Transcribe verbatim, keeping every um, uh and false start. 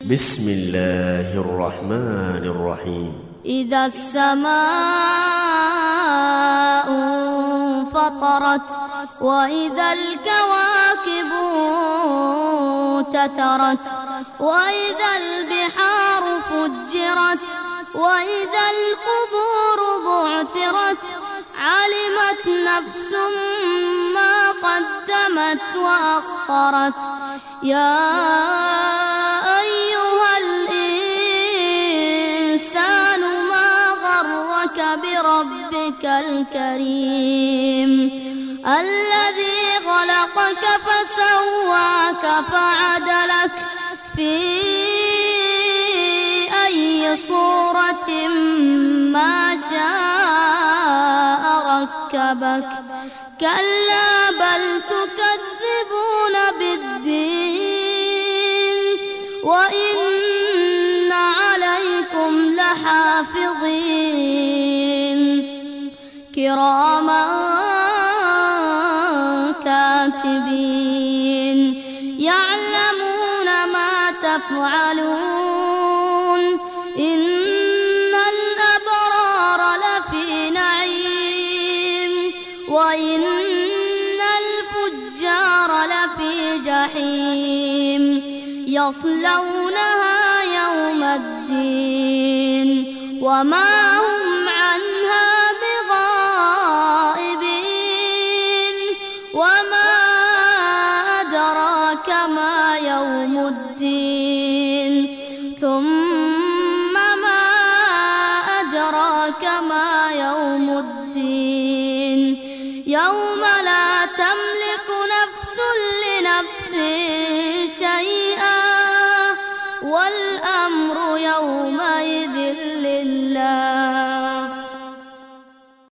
بسم الله الرحمن الرحيم. إذا السماء انفطرت وإذا الكواكب انتثرت وإذا البحار فجرت وإذا القبور بعثرت علمت نفس ما قدمت وأخرت. يا أيها الإنسان ما غرك بربك الكريم الذي خلقك فسواك فعدلك في أي صورة ما شاء ركبك. كلا بل تكذبون بالدين وإن عليكم لحافظين كراما كاتبين يعلمون ما تفعلون. إن الأبرار لفي نعيم وإن الفجار لفي جحيم يصلونها يوم الدين وما هم عنها بغائبين. وما أدراك ما يوم الدين ثم ما أدراك ما يوم الدين يوم لا تملك نفس لنفس شيئا والأمر يومئذ